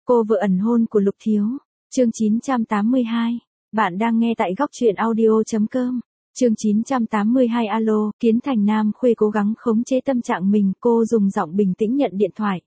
Cô vợ ẩn hôn của Lục Thiếu. Chương 982. Bạn đang nghe tại góc truyện audio.com. Chương 982. Alo, Kiến Thành Nam Khuê cố gắng khống chế tâm trạng mình, cô dùng giọng bình tĩnh nhận điện thoại.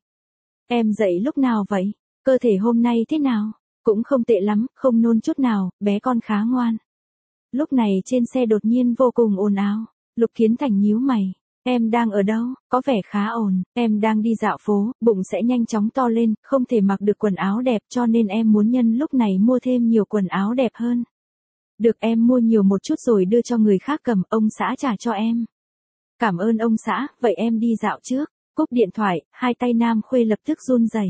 Em dậy lúc nào vậy? Cơ thể hôm nay thế nào? Cũng không tệ lắm, không nôn chút nào, bé con khá ngoan. Lúc này trên xe đột nhiên vô cùng ồn ào. Lục Kiến Thành nhíu mày. Em đang ở đâu? Có vẻ khá ổn. Em đang đi dạo phố, bụng sẽ nhanh chóng to lên, không thể mặc được quần áo đẹp cho nên em muốn nhân lúc này mua thêm nhiều quần áo đẹp hơn. Được, em mua nhiều một chút rồi đưa cho người khác cầm, ông xã trả cho em. Cảm ơn ông xã, vậy em đi dạo trước. Cúp điện thoại, hai tay Nam Khuê lập tức run rẩy.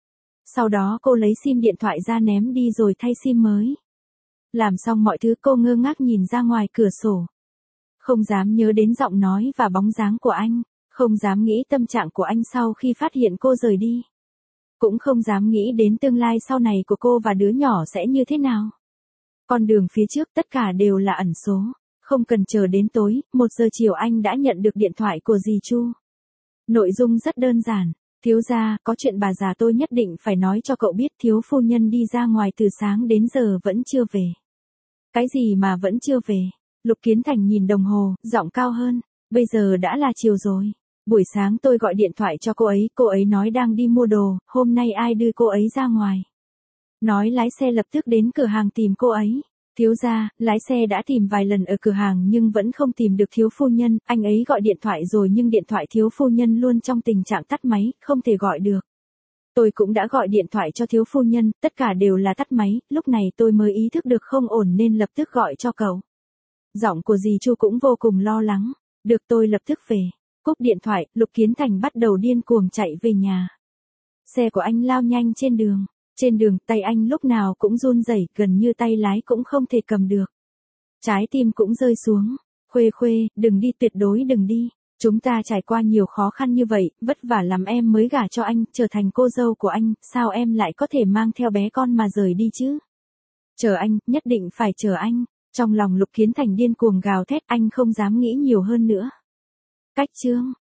Sau đó cô lấy sim điện thoại ra ném đi rồi thay sim mới. Làm xong mọi thứ cô ngơ ngác nhìn ra ngoài cửa sổ. Không dám nhớ đến giọng nói và bóng dáng của anh, không dám nghĩ tâm trạng của anh sau khi phát hiện cô rời đi. Cũng không dám nghĩ đến tương lai sau này của cô và đứa nhỏ sẽ như thế nào. Con đường phía trước tất cả đều là ẩn số, không cần chờ đến tối, 1 giờ chiều anh đã nhận được điện thoại của dì Chu. Nội dung rất đơn giản, thiếu gia, có chuyện bà già tôi nhất định phải nói cho cậu biết, thiếu phu nhân đi ra ngoài từ sáng đến giờ vẫn chưa về. Cái gì mà vẫn chưa về? Lục Kiến Thành nhìn đồng hồ, giọng cao hơn, bây giờ đã là chiều rồi. Buổi sáng tôi gọi điện thoại cho cô ấy nói đang đi mua đồ, hôm nay ai đưa cô ấy ra ngoài. Nói lái xe lập tức đến cửa hàng tìm cô ấy. Thiếu gia, lái xe đã tìm vài lần ở cửa hàng nhưng vẫn không tìm được thiếu phu nhân, anh ấy gọi điện thoại rồi nhưng điện thoại thiếu phu nhân luôn trong tình trạng tắt máy, không thể gọi được. Tôi cũng đã gọi điện thoại cho thiếu phu nhân, tất cả đều là tắt máy, lúc này tôi mới ý thức được không ổn nên lập tức gọi cho cậu. Giọng của dì Chu cũng vô cùng lo lắng. Được, tôi lập tức về. Cúp điện thoại, Lục Kiến Thành bắt đầu điên cuồng chạy về nhà. Xe của anh lao nhanh trên đường. Trên đường, tay anh lúc nào cũng run rẩy, gần như tay lái cũng không thể cầm được. Trái tim cũng rơi xuống. Khuê Khuê, đừng đi, tuyệt đối đừng đi. Chúng ta trải qua nhiều khó khăn như vậy, vất vả lắm em mới gả cho anh, trở thành cô dâu của anh, sao em lại có thể mang theo bé con mà rời đi chứ? Chờ anh, nhất định phải chờ anh. Trong lòng Lục Kiến Thành điên cuồng gào thét, anh không dám nghĩ nhiều hơn nữa. Cách chương